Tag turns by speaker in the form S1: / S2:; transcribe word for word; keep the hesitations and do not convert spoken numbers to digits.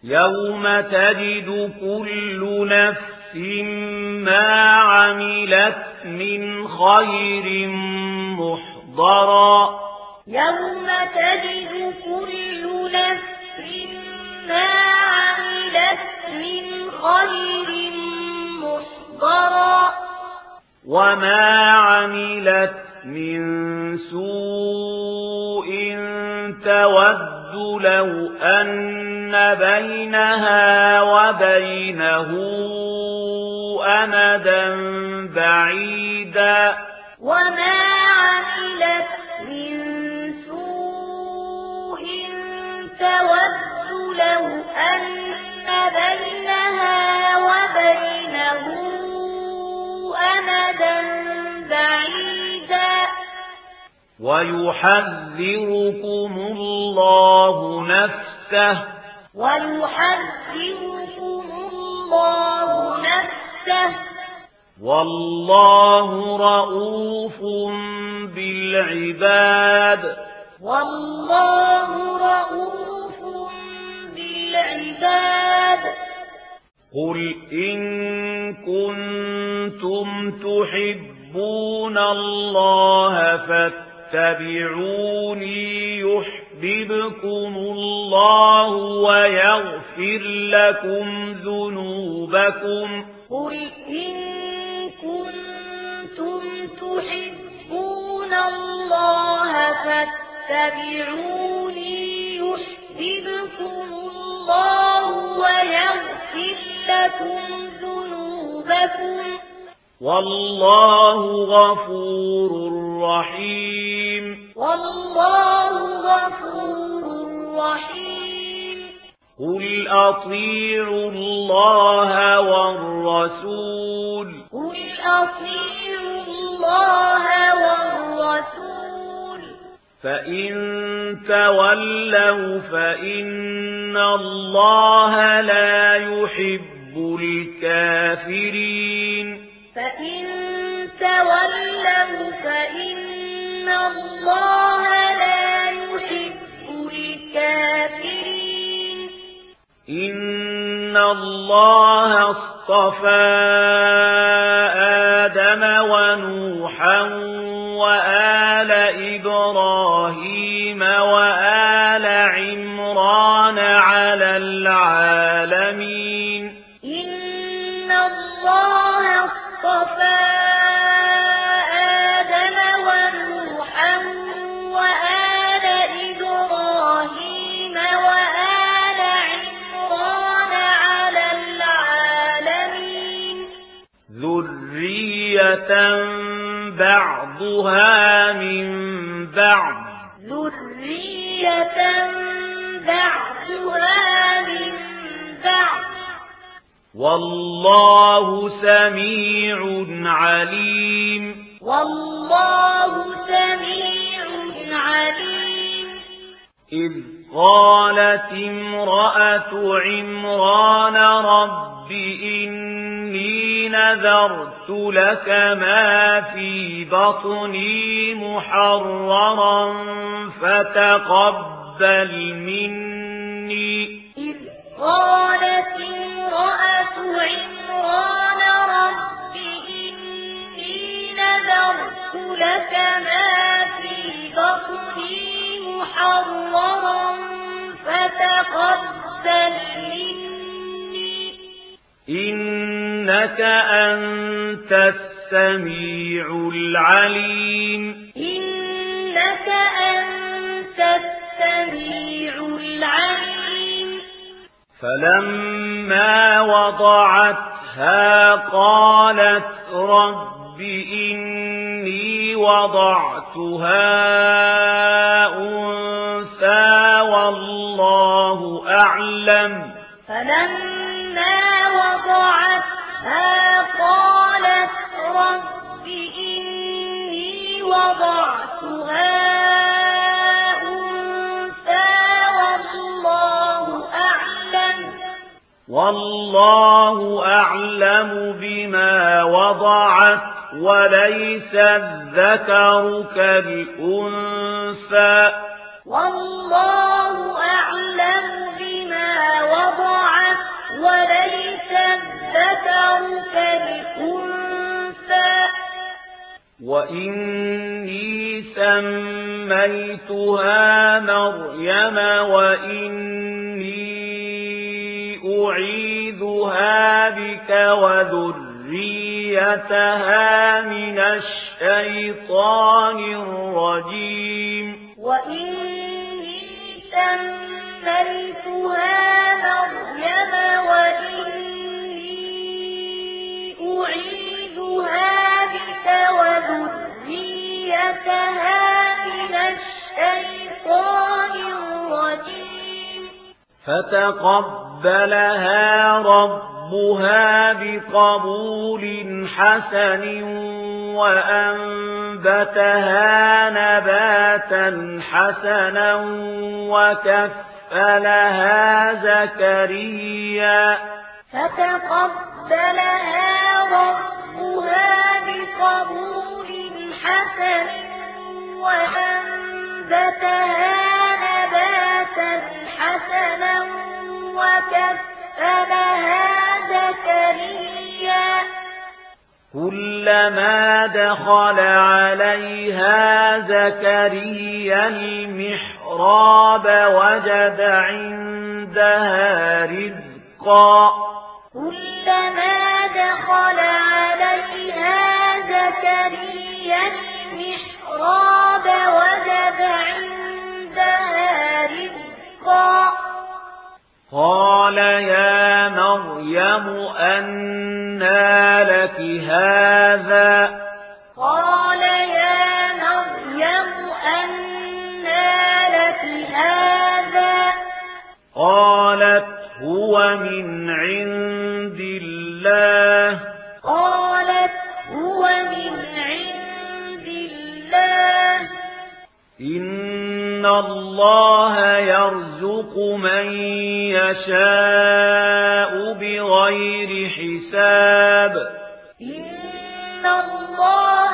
S1: يوم تجد كل نفس ما عملت من خير محضرا
S2: يوم تجد كل نفس ما عملت من خير محضرا
S1: وما عملت من سوء تود لو أن بينها وبينه أمدا بعيدا
S2: وما عملت من سوء تود لو أن بينها وبينه أمدا بعيدا
S1: ويحذركم الله نفسه
S2: ويحذركم الله نفسه
S1: والله رؤوف بالعباد
S2: والله رؤوف بالعباد
S1: قل إن كنتم تحبون الله فاتبعوني يحببكم الله ويغفر لكم ذنوبكم
S2: قل إن كنتم تحبون الله فاتبعوني يحببكم الله ويغفر لكم ذنوبكم
S1: والله غفور رحيم
S2: والله غفور رحيم
S1: قل أطيعوا الله والرسول
S2: قل أطيعوا الله والرسول
S1: فإن تولوا فإن الله لا يحب الكافرين
S2: فإن تولوا فإن الله لا يحب الكافرين
S1: إن الله اصطفى آدم ونوحا وآل إبراهيم وآل عمران على العالمين
S2: إن الله اصطفى آدم ونوحا وآل إبراهيم وآل عمران على العالمين
S1: ذرية بعضها من بعض
S2: ذرية بعضها من بعض
S1: والله سميع عليم
S2: والله سميع عليم
S1: إذ قالت امرأة عمران رب إني نذرت لك ما في بطني محررا فتقبل مني
S2: إذ قالت امرأة عمران رب إني نذرت لك ما في بطني محررا فتقبل مني
S1: إنك أنت السميع العليم
S2: إنك أنت السميع العليم
S1: فلما وضعتها قالت رب إني وضعتها أنثى والله أعلم
S2: فلما وضعتها قالت رب إني وضعتها أنثى والله أعلم
S1: والله أعلم بما وضعت وليس الذكر كالأنثى
S2: والله أعلم بما وضعت الذكر كالأنثى
S1: وإني سميتها مريم وإني أعيذها بك وذريتها من الشيطان الرجيم
S2: وإني سميتها مريم وإني أعيذها بك وذريتها من الشيطان الرجيم
S1: فتقبلها ربها بقبول حسن وأنبتها نباتا حسنا وكفلها زكريا
S2: فتقبلها ربها بقبول حسن وأنبتها نباتا حسنا وكفلها زكريا
S1: كلما دخل عليها زكريا المحراب وجد عندها رزقا
S2: كلما دخل عليها زكريا المحراب وجد عندها رزقا
S1: قال يا مريم أنى لك هذا
S2: قال يا مريم أنى لك هذا
S1: قالت هو من عند الله
S2: قالت هو من عند الله
S1: إن الله يرزق من يشاء بغير حساب
S2: إن الله